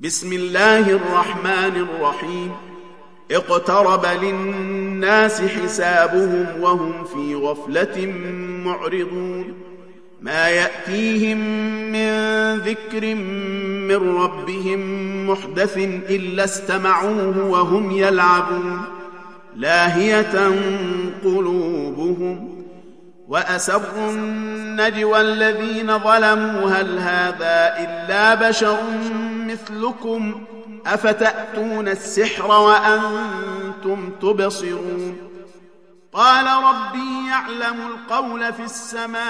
بسم الله الرحمن الرحيم اقترب للناس حسابهم وهم في غفلة معرضون ما يأتيهم من ذكر من ربهم محدث إلا استمعوه وهم يلعبون لاهية قلوبهم وأسروا النجوى الذين ظلموا هل هذا إلا بشر مثلكم أفتأتون السحر وأنتم تبصرون قال ربي يعلم القول في السماء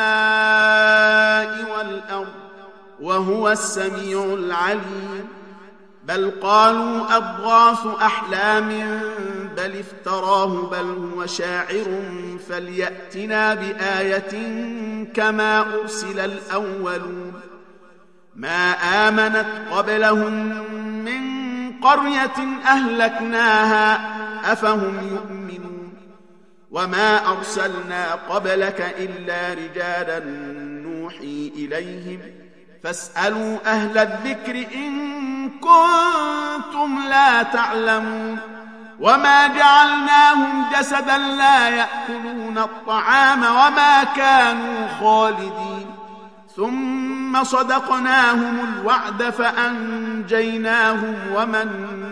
والأرض وهو السميع العليم بل قالوا أضغاث أحلام بل افتراه بل هو شاعر فليأتنا بآية كما أرسل الأولون ما آمنت قبلهم من قرية أهلكناها أفهم يؤمنون وما أرسلنا قبلك إلا رجالا نوحي إليهم فاسألوا أهل الذكر إن كنتم لا تعلمون وما جعلناهم جسدا لا يأكلون الطعام وما كانوا خالدين ثم صدقناهم الوعد فأنجيناهم ومن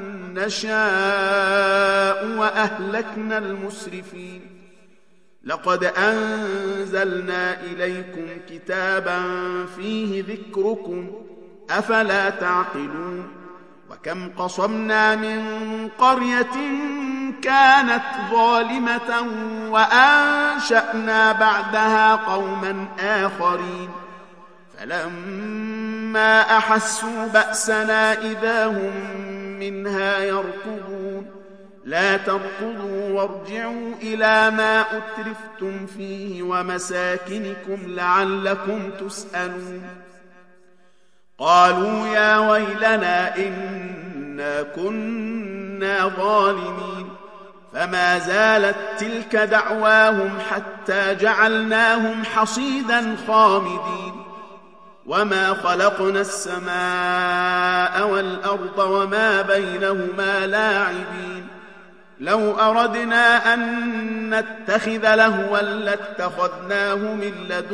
نشاء وأهلكنا المسرفين لقد أنزلنا إليكم كتابا فيه ذكركم أفلا تعقلون وكم قصمنا من قرية كانت ظالمة وأنشأنا بعدها قوما آخرين فلما أحسوا بأسنا إذا هم منها يركضون لا تركضوا وارجعوا إلى ما أترفتم فيه ومساكنكم لعلكم تسألون قالوا يا ويلنا إنا كنا ظالمين فما زالت تلك دعواهم حتى جعلناهم حصيدا خامدين وما خلقنا السماء والأرض وما بينهما لاعبين لو أردنا أن نتخذ لهوا لاتخذناه من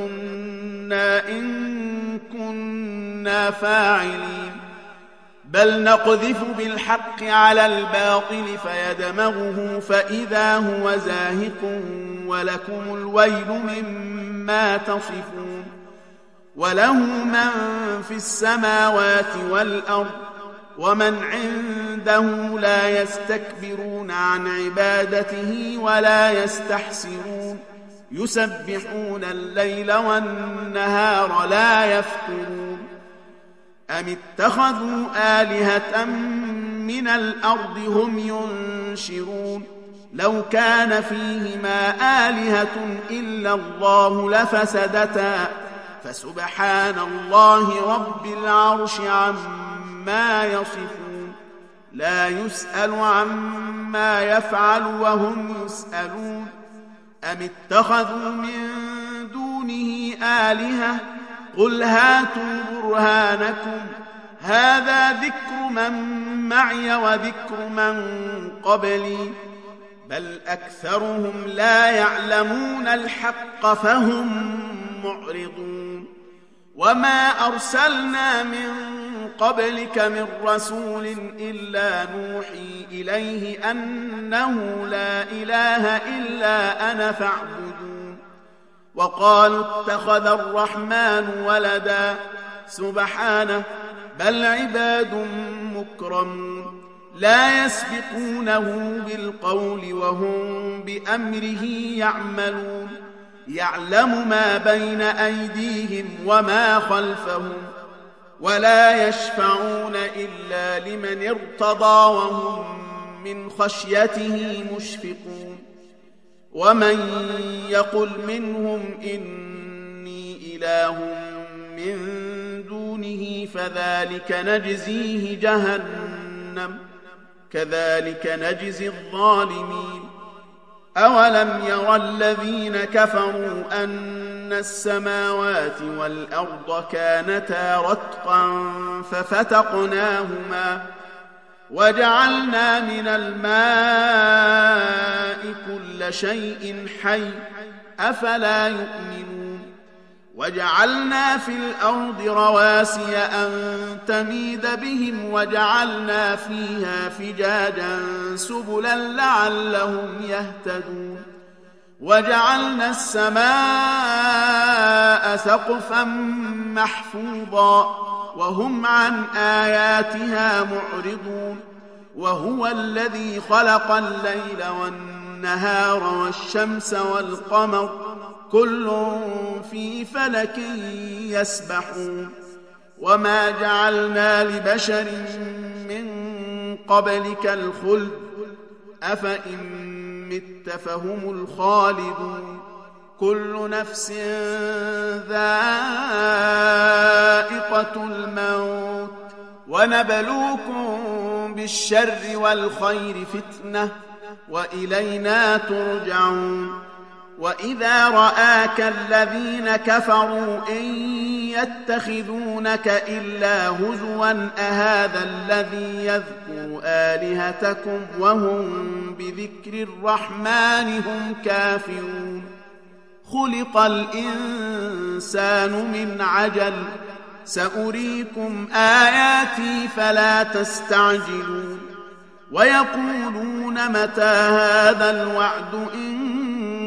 لدنا إن كنا فاعلين بل نقذف بالحق على الباطل فيدمغه فإذا هو زاهق ولكم الويل مما تصفون وله من في السماوات والأرض ومن عنده لا يستكبرون عن عبادته ولا يستحسرون يسبحون الليل والنهار لا يفترون أم اتخذوا آلهة من الأرض هم ينشرون لو كان فيهما آلهة إلا الله لفسدتا فسبحان الله رب العرش عما يصفون لا يسأل عما يفعل وهم يسألون أم اتخذوا من دونه آلهة قل هاتوا برهانكم هذا ذكر من معي وذكر من قبلي بل أكثرهم لا يعلمون الحق فهم معرضون وما أرسلنا من قبلك من رسول إلا نوحي إليه أنه لا إله إلا أنا فاعبدون وقالوا اتخذ الرحمن ولدا سبحانه بل عباد مكرمون لا يسبقونه بالقول وهم بأمره يعملون يعلم ما بين أيديهم وما خلفهم ولا يشفعون إلا لمن ارتضى وهم من خشيته مشفقون ومن يقل منهم إني إله من دونه فذلك نجزيه جهنم كذلك نجزي الظالمين أولم يرى الذين كفروا أن السماوات والأرض كانتا رتقا ففتقناهما وجعلنا من الماء كل شيء حي أفلا يؤمنون وجعلنا في الأرض رواسي أن تميد بهم وجعلنا فيها فجاجا سبلا لعلهم يهتدون وجعلنا السماء سقفا محفوظا وهم عن آياتها معرضون وهو الذي خلق الليل والنهار والشمس والقمر كل في فلك يسبحون وما جعلنا لبشر من قبلك الخلد أفإن مت فهم الخالدون كل نفس ذائقة الموت ونبلوكم بالشر والخير فتنة وإلينا ترجعون وإذا رآك الذين كفروا إن يتخذونك إلا هزوا أهذا الذي يذكر آلهتكم وهم بذكر الرحمن هم كافرون خلق الإنسان من عجل سأريكم آياتي فلا تستعجلون ويقولون متى هذا الوعد إن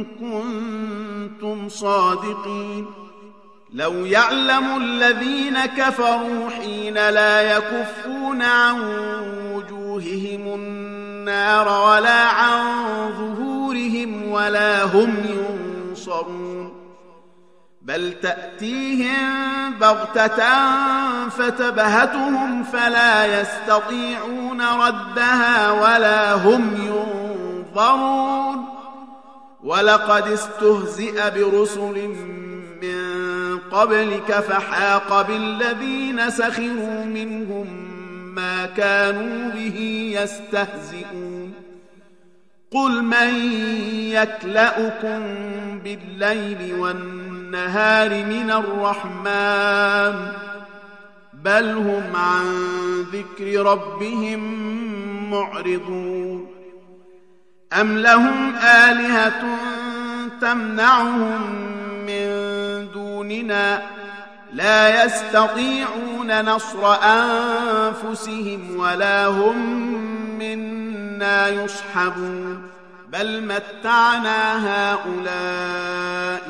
كنتم صادقين لو يعلم الذين كفروا حين لا يكفون عن وجوههم النار ولا عن ظهورهم ولا هم ينصرون بل تأتيهم بغتة فتبهتهم فلا يستطيعون ردها ولا هم ينظرون ولقد استهزئ برسل من قبلك فحاق بالذين سخروا منهم ما كانوا به يستهزئون قل من يكلأكم بالليل والنهار من الرحمن بل هم عن ذكر ربهم معرضون أم لهم آلهة تمنعهم من دوننا لا يستطيعون نصر أنفسهم ولا هم منا يصحبون بل متعنا هؤلاء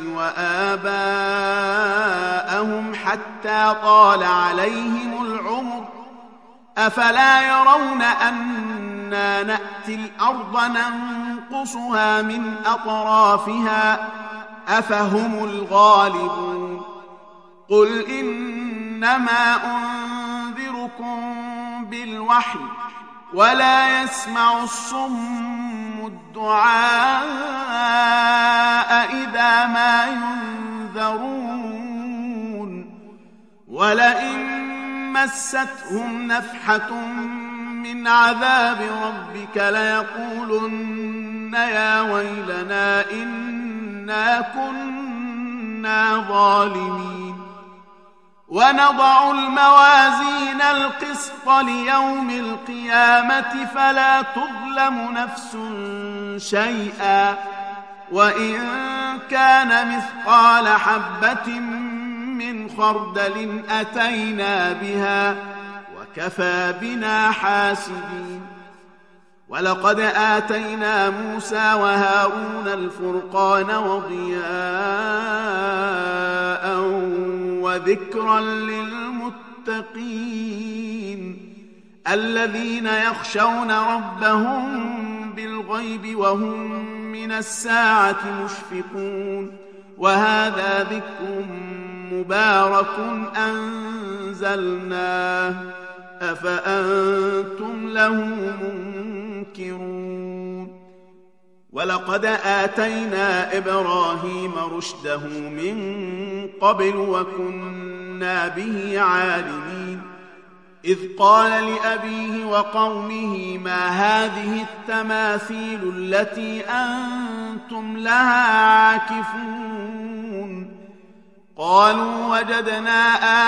وآباءهم حتى طال عليهم العمر أفلا يرون أنا نأتي الأرض ننقصها من أطرافها أفهم الغالبون قل إنما أنذركم بالوحي ولا يسمع الصم الدعاء إذا ما ينذرون ولئن مستهم نفحة من عذاب ربك ليقولن يا ويلنا إنا كنا ظالمين ونضع الموازين القسط ليوم القيامة فلا تظلم نفس شيئا وإن كان مثقال حبة من خردل أتينا بها وكفى بنا حاسبين ولقد آتينا موسى وهارون الفرقان وضياء وذكرا للمتقين الذين يخشون ربهم بالغيب وهم من الساعة مشفقون وهذا ذكر مبارك أنزلناه أفأنتم له منكرون ولقد آتينا إبراهيم رشده من قبل وكنا به عالمين إذ قال لأبيه وقومه ما هذه التماثيل التي أنتم لها عاكفون قالوا وجدنا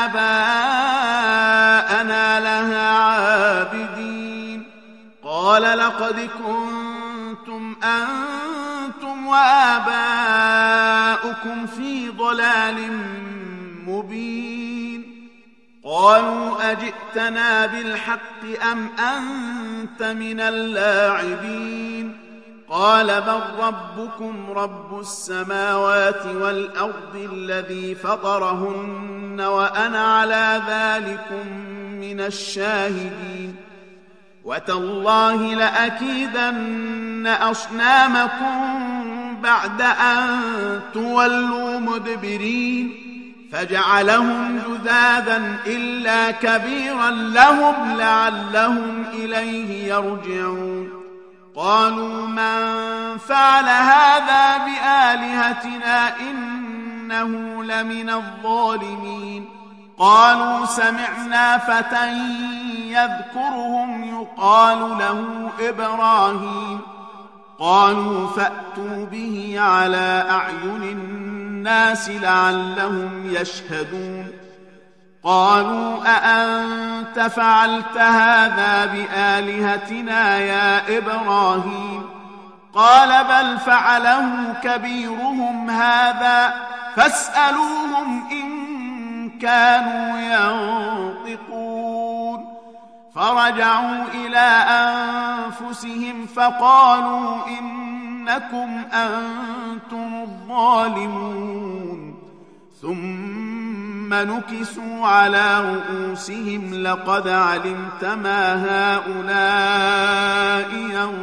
آباءنا لها عابدين قال لقد كنتم أنتم وآباؤكم في ضلال مبين قالوا أجئتنا بالحق أم أنت من اللاعبين قال بل ربكم رب السماوات والأرض الذي فطرهن وأنا على ذلكم من الشاهدين وتالله لأكيدن أصنامكم بعد أن تولوا مدبرين فجعلهم جذاذا إلا كبيرا لهم لعلهم إليه يرجعون قالوا من فعل هذا بآلهتنا إنه لمن الظالمين قالوا سمعنا فتى يذكرهم يقال له إبراهيم قالوا فأتوا به على أعين الناس لعلهم يشهدون قالوا أأنت فعلت هذا بآلهتنا يا إبراهيم قال بل فعله كبيرهم هذا فاسألوهم إن كانوا ينطقون فرجعوا إلى أنفسهم فقالوا إنكم أنتم الظالمون ثم نكسوا على رؤوسهم لقد علمت ما هؤلاء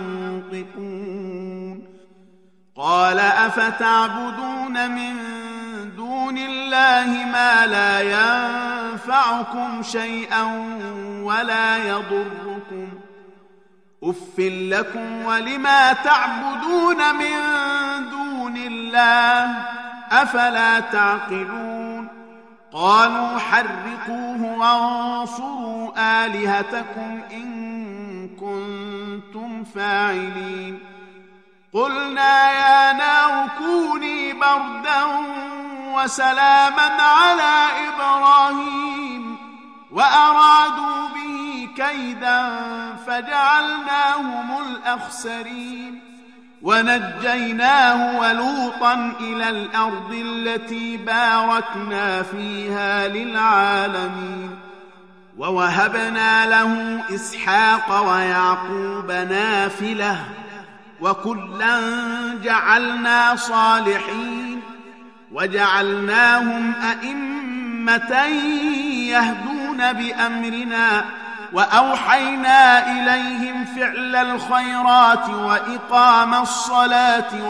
ينطقون قال أفتعبدون من دون الله ما لا ينفعكم شيئا ولا يضركم أف لكم ولما تعبدون من دون الله أفلا تعقلون قالوا حرقوه وانصروا آلهتكم إن كنتم فاعلين قلنا يا نار كوني بردا وسلاما على إبراهيم وأرادوا به كيدا فجعلناهم الأخسرين ونجيناه ولوطا إلى الأرض التي باركنا فيها للعالمين ووهبنا له إسحاق ويعقوب نافلة وكلا جعلنا صالحين وجعلناهم أئمة يهدون بأمرنا وأوحينا إليهم فعل الخيرات وإقام الصلاة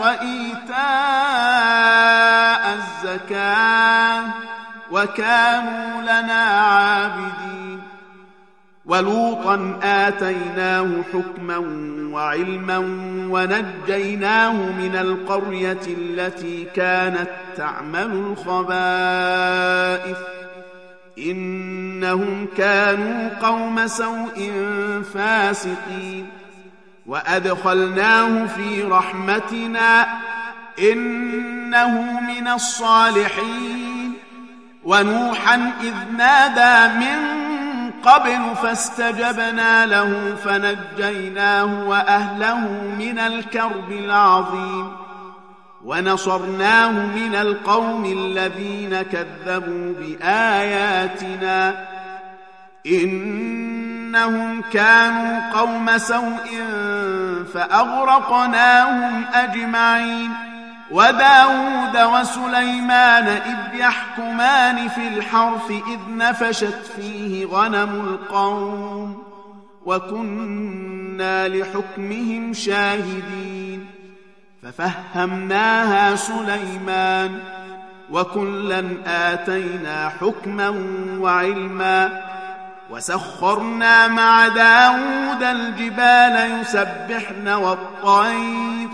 وإيتاء الزكاة وكانوا لنا عابدين ولوطا آتيناه حكما وعلما ونجيناه من القرية التي كانت تعمل الخبائث إنهم كانوا قوم سوء فاسقين وأدخلناه في رحمتنا إنه من الصالحين ونوحا إذ نادى من قبل فاستجبنا له فنجيناه وأهله من الكرب العظيم ونصرناه من القوم الذين كذبوا بآياتنا إنهم كانوا قوم سوء فأغرقناهم أجمعين وداود وسليمان إذ يحكمان في الحرث إذ نفشت فيه غنم القوم وكنا لحكمهم شاهدين ففهمناها سليمان وكلا آتينا حكما وعلما وسخرنا مع داود الجبال يسبحن والطير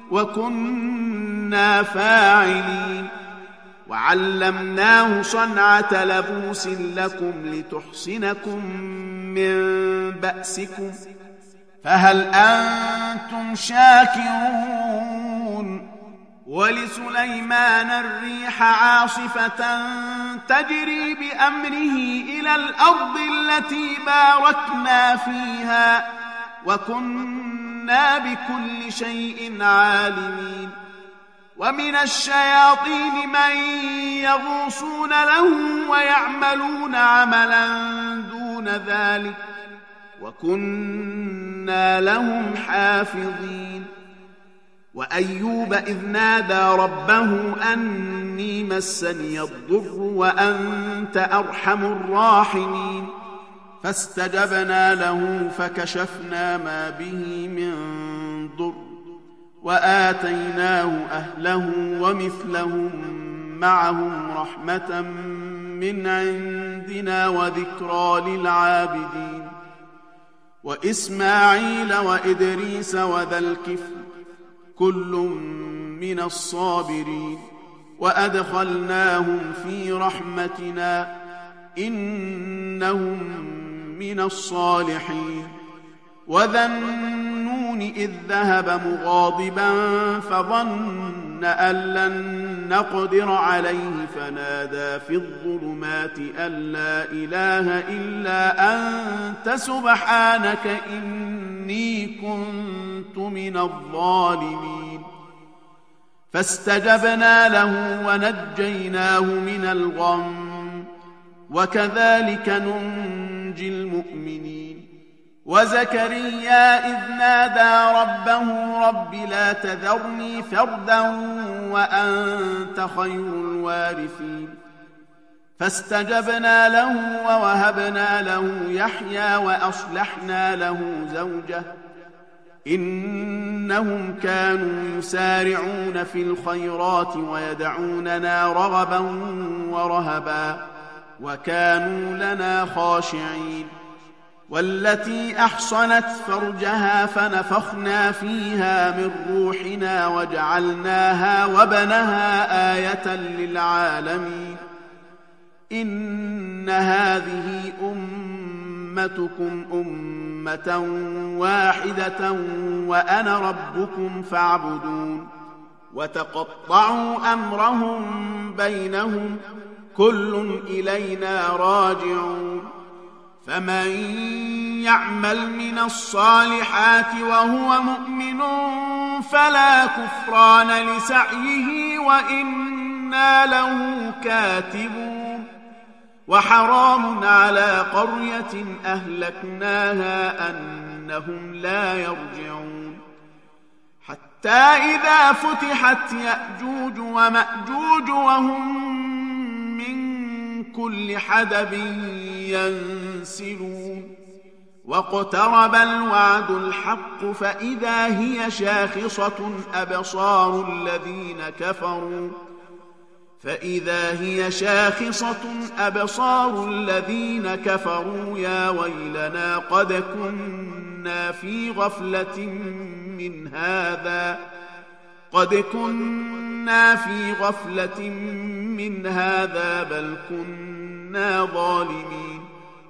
وكنا فاعلين وعلمناه صنعة لبوس لكم لتحصنكم من بأسكم فهل أنتم شاكرون ولسليمان الريح عاصفة تجري بأمره إلى الأرض التي باركنا فيها وكنا بكل شيء عالمين ومن الشياطين من يغوصون له ويعملون عملا دون ذلك وكنا لهم حافظين وأيوب إذ نادى ربه أني مسني الضر وأنت أرحم الراحمين فاستجبنا له فكشفنا ما به من ضر وآتيناه أهله ومثلهم معهم رحمة من عندنا وذكرى للعابدين وإسماعيل وإدريس وذا الكفل كل من الصابرين وأدخلناهم في رحمتنا إنهم من الصالحين وذا النون إذ ذهب مغاضبا فظن أن لن نقدر عليه فنادى في الظلمات أن لا إله إلا أنت سبحانك إني كنت من الظالمين فاستجبنا له ونجيناه من الغم وكذلك ننجي المؤمنين وزكريا إذ نادى ربه رب لا تذرني فردا وأنت خير الوارثين فاستجبنا له ووهبنا له يحيى وأصلحنا له زوجه إنهم كانوا يسارعون في الخيرات ويدعوننا رغبا ورهبا وكانوا لنا خاشعين والتي أحصنت فرجها فنفخنا فيها من روحنا وجعلناها وبنها آية للعالمين إن هذه أمتكم أمة واحدة وأنا ربكم فاعبدون وتقطعوا أمرهم بينهم كل إلينا راجعون فمن يعمل من الصالحات وهو مؤمن فلا كفران لسعيه وإنا له كاتبون وحرام على قرية أهلكناها أنهم لا يرجعون حتى إذا فتحت يأجوج ومأجوج وهم من كل حدب ينسلون واقترب الوعد الحق فإذا هي شاخصة أبصار الذين كفروا يا ويلنا قد كنا في غفلة من هذا بل كنا ظالمين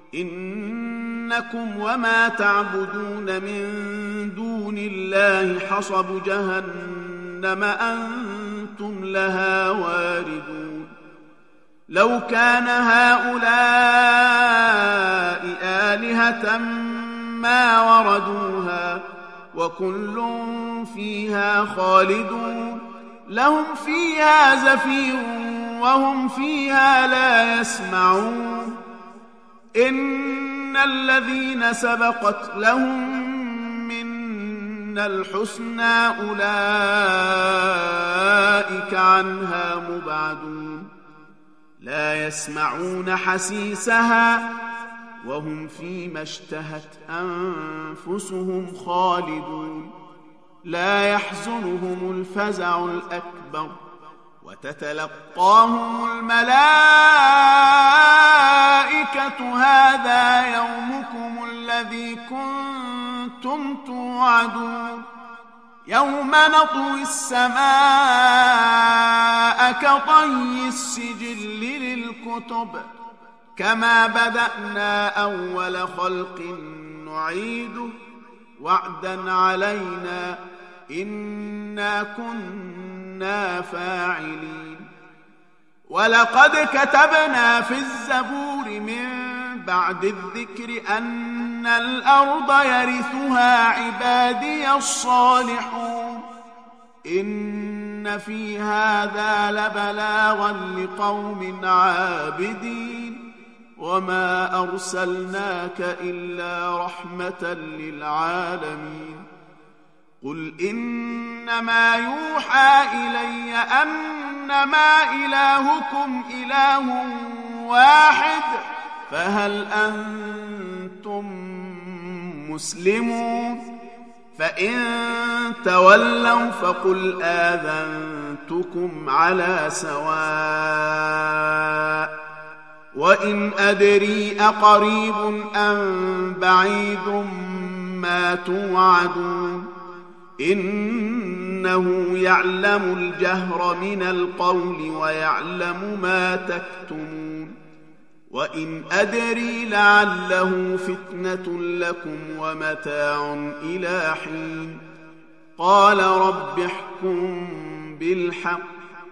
إنكم وما تعبدون من دون الله حصب جهنم أنتم لها واردون لو كان هؤلاء آلهة ما وردوها وكل فيها خالدون لهم فيها زفير وهم فيها لا يسمعون إن الذين سبقت لهم منا الحسنى أولئك عنها مبعدون لا يسمعون حسيسها وهم فيما اشتهت أنفسهم خالدون لا يحزنهم الفزع الأكبر وتتلقاهم الملائكة هذا يومكم الذي كنتم توعدون يوم نطوي السماء كطي السجل للكتب كما بدأنا أول خلق نعيده وعدا علينا إنا كنا كنا فاعلين ولقد كتبنا في الزبور من بعد الذكر أن الأرض يرثها عبادي الصالحون إن في هذا لبلاغا لقوم عابدين وما أرسلناك إلا رحمة للعالمين قل إنما يوحى إلي أنما إلهكم إله واحد فهل أنتم مسلمون فإن تولوا فقل آذنتكم على سواء وإن أدري أقريب أم بعيد ما توعدون إنه يعلم الجهر من القول ويعلم ما تكتمون وإن أدري لعله فتنة لكم ومتاع إلى حين قال رب احكم بالحق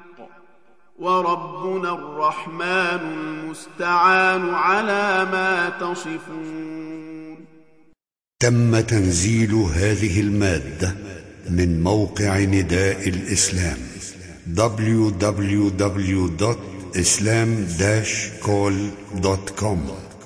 وربنا الرحمن المستعان على ما تصفون. تم تنزيل هذه المادة من موقع نداء الإسلام www.islam-call.com